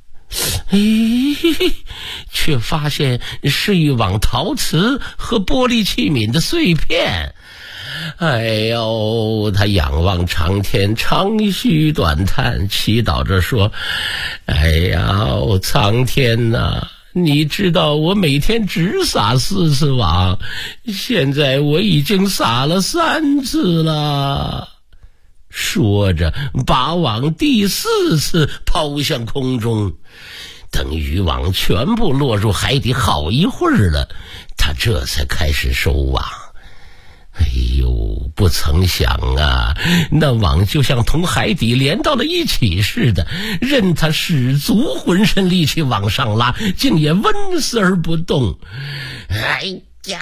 却发现是一网陶瓷和玻璃器皿的碎片。哎呦，他仰望长天，长吁短叹，祈祷着说：哎呀，苍天哪，你知道我每天只撒4次网，现在我已经撒了3次了。说着把网第4次抛向空中。等渔网全部落入海底好一会儿了，他这才开始收网。哎呦，不曾想啊，那网就像同海底连到了一起似的，任他使足浑身力气往上拉，竟也纹丝而不动。哎呀，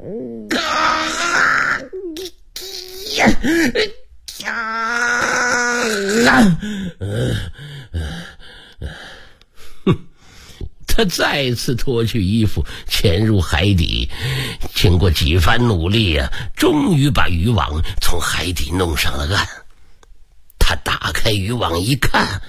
他再次脱去衣服，潜入海底。经过几番努力啊，终于把渔网从海底弄上了岸。他打开渔网一看，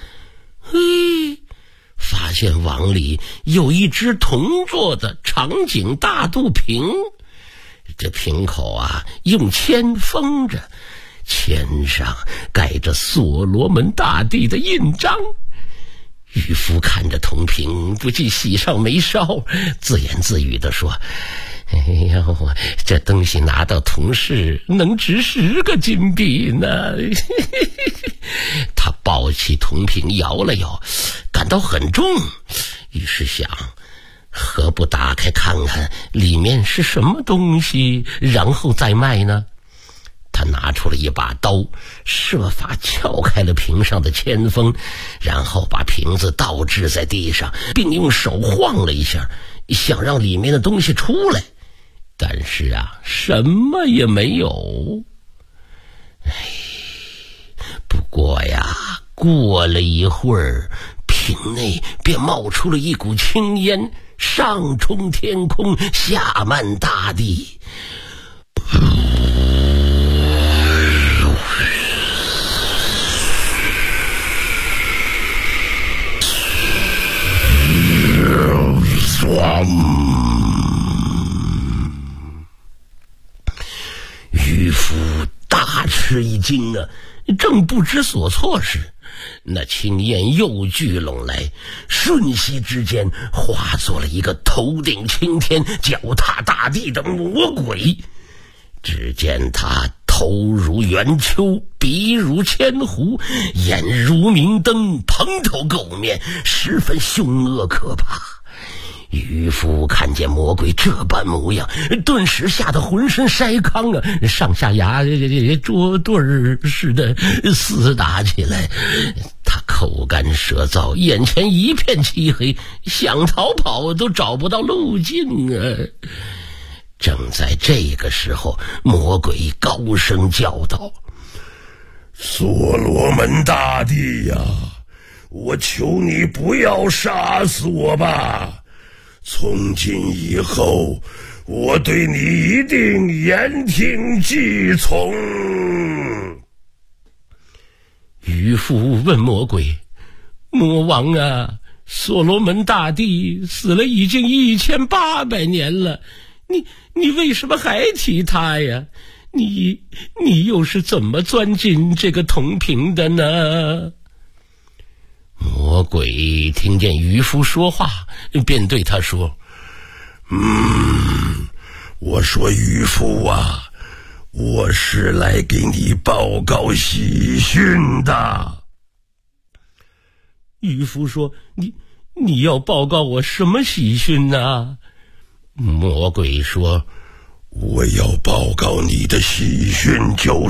发现网里有一只铜做的长颈大肚瓶。这瓶口啊，用铅封着，铅上盖着所罗门大帝的印章。渔夫看着铜瓶，不禁喜上眉梢，自言自语地说：哎呀，这东西拿到铜市能值10个金币呢。他抱起铜瓶摇了摇，感到很重，于是想，何不打开看看里面是什么东西，然后再卖呢？他拿出了一把刀，设法撬开了瓶上的铅封，然后把瓶子倒置在地上，并用手晃了一下，想让里面的东西出来，但是啊，什么也没有。不过呀，过了一会儿，瓶内便冒出了一股青烟，上冲天空，下漫大地。渔夫大吃一惊啊，正不知所措时，那青烟又聚拢来，瞬息之间化作了一个头顶青天、脚踏大地的魔鬼。只见他头如圆丘，鼻如千壶，眼如明灯，蓬头垢面，十分凶恶可怕。渔夫看见魔鬼这般模样，顿时吓得浑身筛糠啊，上下牙捉对儿似的厮打起来。他口干舌燥，眼前一片漆黑，想逃跑都找不到路径啊。正在这个时候，魔鬼高声叫道：所罗门大帝呀， 我求你不要杀死我吧！从今以后，我对你一定言听计从。” 渔夫问魔鬼：“魔王啊，所罗门大帝死了已经1800年了，你为什么还提他呀？你又是怎么钻进这个铜瓶的呢？”魔鬼听见渔夫说话，便对他说：“ 我说渔夫啊，我是来给你报告喜讯的。” 渔夫说：“你要报告我什么喜讯呢？”魔鬼说：“ 我要报告你的喜讯就是，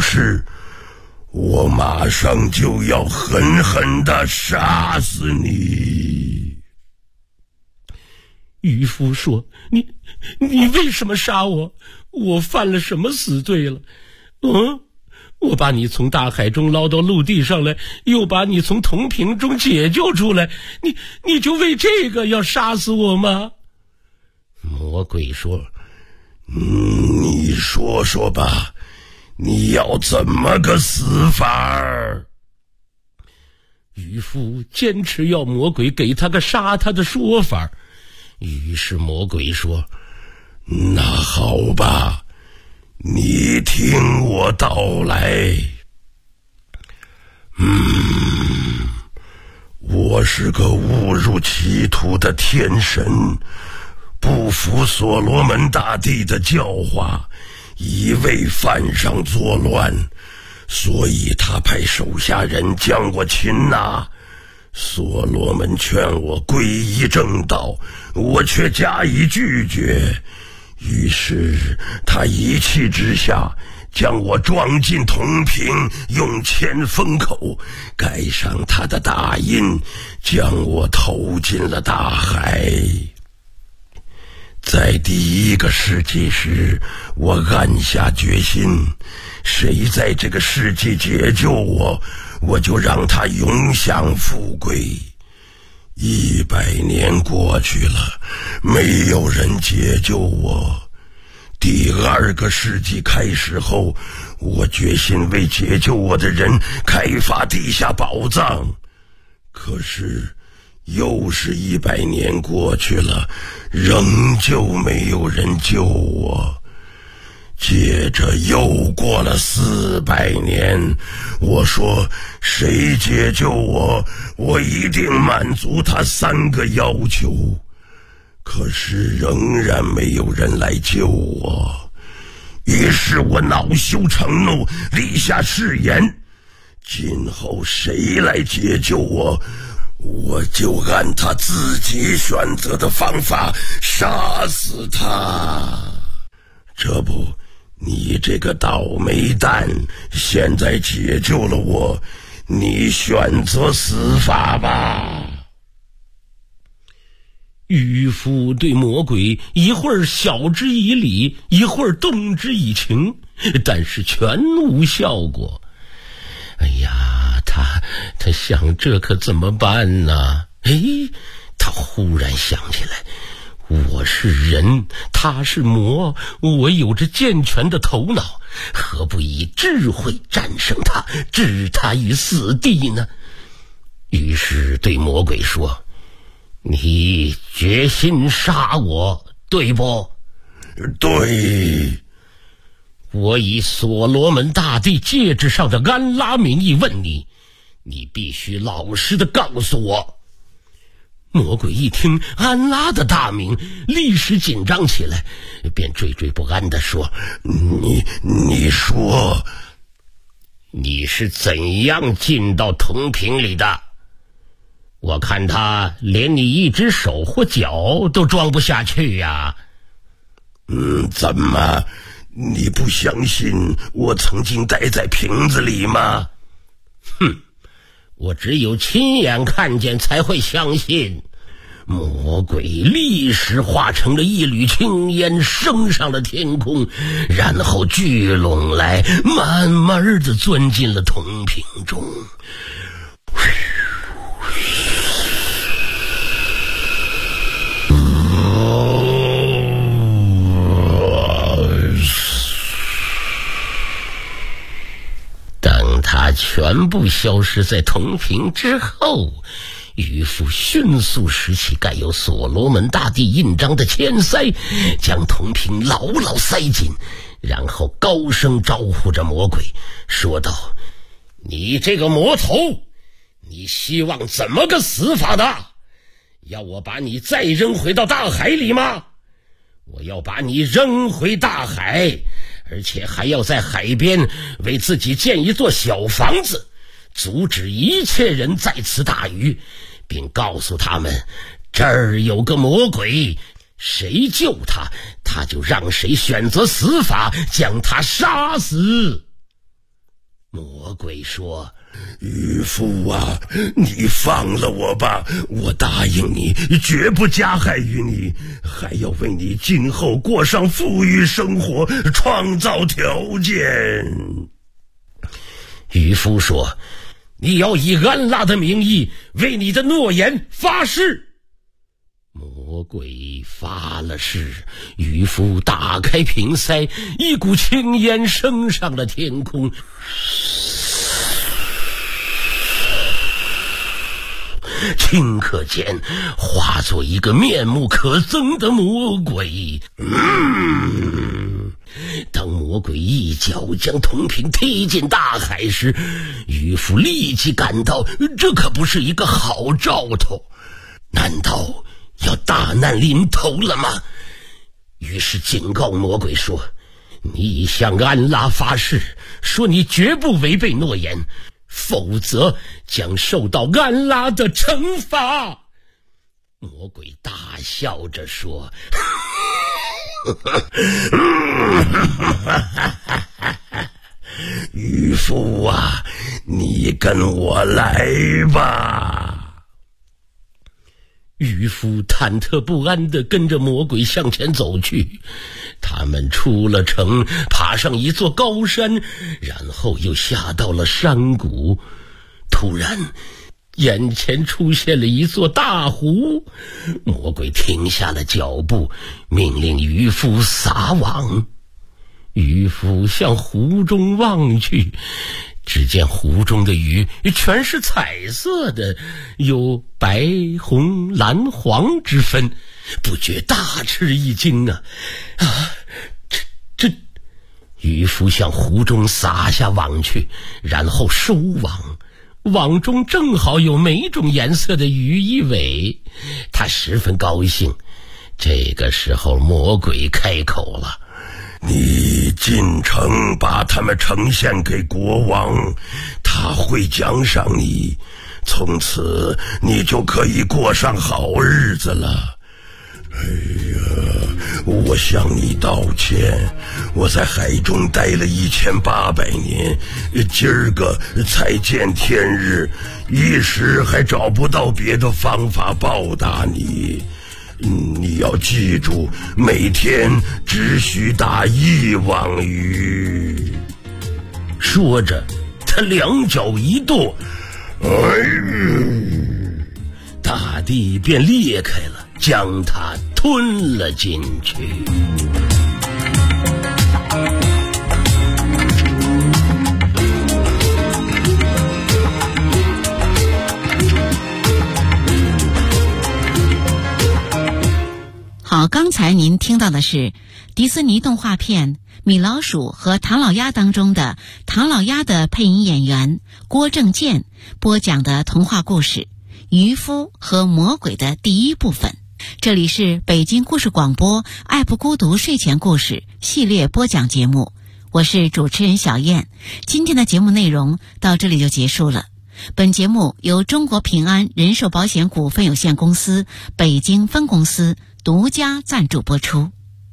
我马上就要狠狠地杀死你。” 渔夫说：“你为什么杀我？我犯了什么死罪了？我把你从大海中捞到陆地上来，又把你从铜瓶中解救出来，你就为这个要杀死我吗？”魔鬼说：“ 你说说吧，你要怎么个死法？” 渔夫坚持要魔鬼给他个杀他的说法，于是魔鬼说：“ 那好吧，你听我道来。我是个误入歧途的天神，不服所罗门大帝的教化，一味犯上作乱，所以他派手下人将我擒拿。所罗门劝我皈依正道，我却加以拒绝。于是他一气之下将我装进铜瓶，用铅封口，盖上他的大印，将我投进了大海。在第一个世纪时，我暗下决心，谁在这个世纪解救我，我就让他永享富贵。100年过去了，没有人解救我。第2个世纪开始后，我决心为解救我的人开发地下宝藏。可是又是100年过去了，仍旧没有人救我。接着又过了400年，我说谁解救我，我一定满足他3个要求。可是仍然没有人来救我。于是我恼羞成怒，立下誓言，今后谁来解救我，我就按他自己选择的方法杀死他。这不，你这个倒霉蛋，现在解救了我，你选择死法吧。渔夫对魔鬼一会儿晓之以理，一会儿动之以情，但是全无效果。哎呀，他想这可怎么办呢？他忽然想起来，我是人，他是魔，我有着健全的头脑，何不以智慧战胜他，置他于死地呢？于是对魔鬼说：“你决心杀我，对不？”“对。”“我以所罗门大帝戒指上的安拉名义问你，你必须老实的告诉我。”魔鬼一听安拉的大名，立时紧张起来，便惴惴不安地说：“你说，你是怎样进到铜瓶里的？我看他连你一只手或脚都装不下去呀。”“怎么，你不相信我曾经待在瓶子里吗？”“哼，我只有亲眼看见才会相信。”魔鬼立时化成了一缕青烟，升上了天空，然后聚拢来，慢慢地钻进了铜瓶中。 全部消失在铜瓶之后，渔夫迅速拾起盖有所罗门大帝印章的铅塞，将铜瓶牢牢塞紧，然后高声招呼着魔鬼，说道：你这个魔头，你希望怎么个死法的？要我把你再扔回到大海里吗？我要把你扔回大海，而且还要在海边为自己建一座小房子，阻止一切人再次打鱼，并告诉他们这儿有个魔鬼，谁救他，他就让谁选择死法，将他杀死。魔鬼说：渔夫啊，你放了我吧，我答应你，绝不加害于你，还要为你今后过上富裕生活创造条件。渔夫说：你要以安拉的名义为你的诺言发誓。魔鬼发了誓，渔夫打开瓶塞，一股青烟升上了天空，顷刻间化作一个面目可憎的魔鬼。当魔鬼一脚将铜瓶踢进大海时，渔夫立即感到这可不是一个好兆头，难道要大难临头了吗？于是警告魔鬼说：你向安拉发誓，说你绝不违背诺言，否则将受到安拉的惩罚。魔鬼大笑着说：渔夫啊，你跟我来吧。渔夫忐忑不安地跟着魔鬼向前走去，他们出了城，爬上一座高山，然后又下到了山谷。突然眼前出现了一座大湖，魔鬼停下了脚步，命令渔夫撒网。渔夫向湖中望去，只见湖中的鱼全是彩色的，有白红蓝黄之分，不觉大吃一惊啊！这渔夫向湖中撒下网去，然后收网，网中正好有每种颜色的鱼一尾，他十分高兴。这个时候魔鬼开口了：你进城把他们呈现给国王，他会奖赏你，从此你就可以过上好日子了。哎呀，我向你道歉，我在海中待了1800年，今儿个才见天日，一时还找不到别的方法报答你。你要记住，每天只许打1网鱼。说着，他两脚一跺，大地便裂开了，将他吞了进去。 好，刚才您听到的是迪士尼动画片《米老鼠和唐老鸭》当中的唐老鸭的配音演员郭正健播讲的童话故事《渔夫和魔鬼》的第一部分。这里是北京故事广播爱不孤独睡前故事系列播讲节目，我是主持人小燕。今天的节目内容到这里就结束了。本节目由中国平安人寿保险股份有限公司北京分公司独家赞助播出。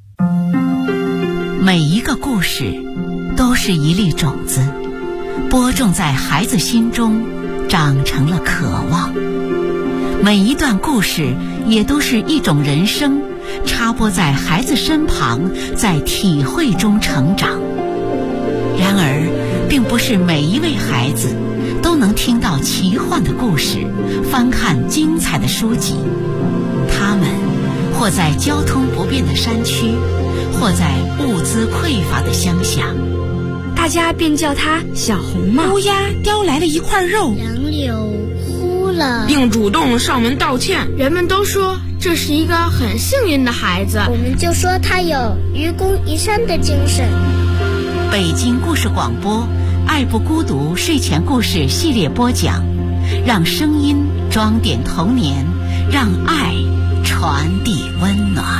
每一个故事都是一粒种子，播种在孩子心中，长成了渴望。每一段故事也都是一种人生，插播在孩子身旁，在体会中成长。然而，并不是每一位孩子都能听到奇幻的故事，翻看精彩的书籍。他们或在交通不便的山区，或在物资匮乏的乡下， 大家便叫它小红帽。 乌鸦叼来了一块肉， 杨柳哭了， 并主动上门道歉。 人们都说这是一个很幸运的孩子， 我们就说他有愚公移山的精神。 北京故事广播爱不孤独睡前故事系列播讲，让声音装点童年，让爱传递温暖。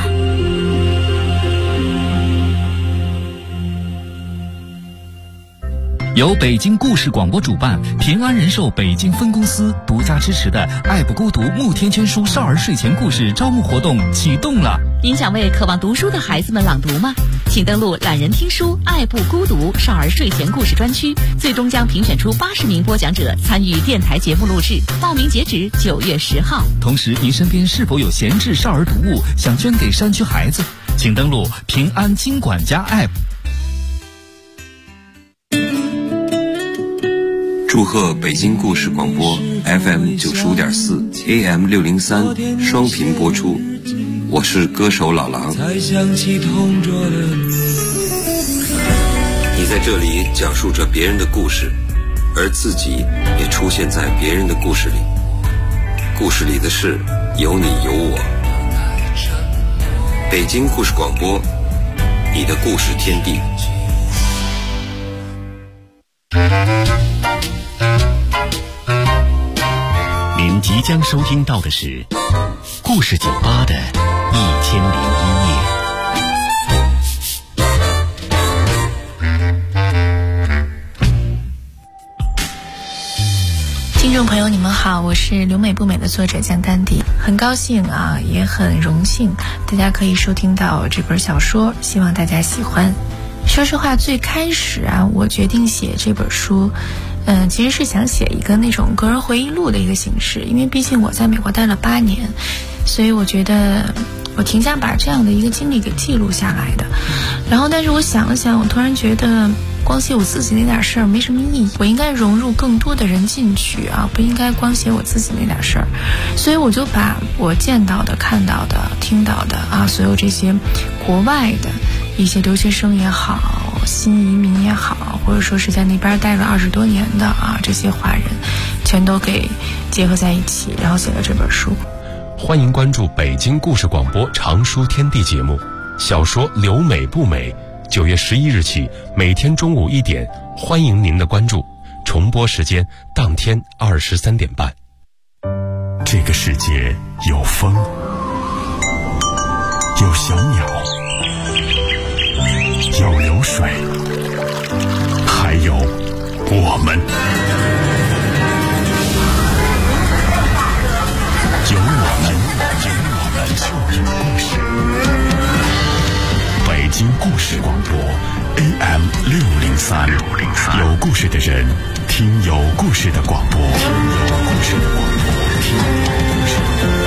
由北京故事广播主办，平安人寿北京分公司独家支持的爱不孤独慕天天书少儿睡前故事招募活动启动了。 您想为渴望读书的孩子们朗读吗？请登录懒人听书爱不孤独少儿睡前故事专区，最终将评选出80名播讲者参与电台节目录制，报名截止9月10号。 同时，您身边是否有闲置少儿读物想捐给山区孩子？请登录平安金管家 App。 祝贺北京故事广播 FM 95.4 AM 603双频播出，我是歌手老狼。你在这里讲述着别人的故事，而自己也出现在别人的故事里，故事里的事有你有我。北京故事广播，你的故事天地。 您即将收听到的是故事酒吧的1001夜。 听众朋友你们好，我是留美不美的作者江丹迪，很高兴啊，也很荣幸大家可以收听到这本小说，希望大家喜欢。说实话，最开始啊，我决定写这本书其实是想写一个那种个人回忆录的一个形式，因为毕竟我在美国待了8年，所以我觉得我挺想把这样的一个经历给记录下来的。然后但是我想了想，我突然觉得光写我自己那点事儿没什么意义，我应该融入更多的人进去啊，不应该光写我自己那点事儿。所以我就把我见到的、看到的、听到的啊，所有这些国外的一些留学生也好，新移民也好，或者说是在那边待了20多年的啊，这些华人全都给结合在一起，然后写了这本书。 欢迎关注北京故事广播长书天地节目，小说留美不美，9月11日起每天中午1点，欢迎您的关注，重播时间当天23点半。 这个世界有风，有小鸟，有流水，还有我们。有我们就是故事。北京故事广播 AM 603，有故事的人听有故事的广播，听有故事的广播，听有故事的广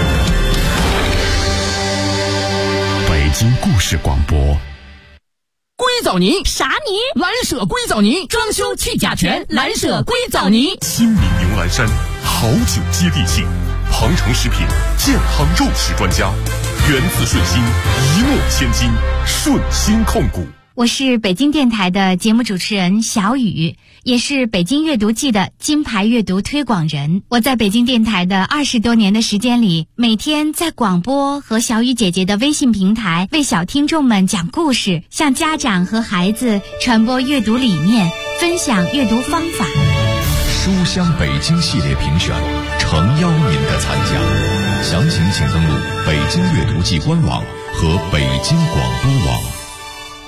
播。北京故事广播。 硅藻泥啥泥？ 蓝舍硅藻泥，装修去甲醛，蓝舍硅藻泥。 新民牛栏山，好酒接地气，庞城食品健康肉食专家，源自顺心，一诺千金，顺心控股。 我是北京电台的节目主持人小雨，也是北京阅读季的金牌阅读推广人。我在北京电台的20多年的时间里，每天在广播和小雨姐姐的微信平台为小听众们讲故事，向家长和孩子传播阅读理念，分享阅读方法。 书香北京系列评选诚邀您的参加，详情请登录北京阅读季官网和北京广播网。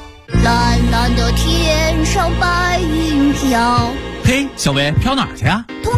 蓝蓝的天上白云飘。 嘿，小薇，飘哪儿去呀？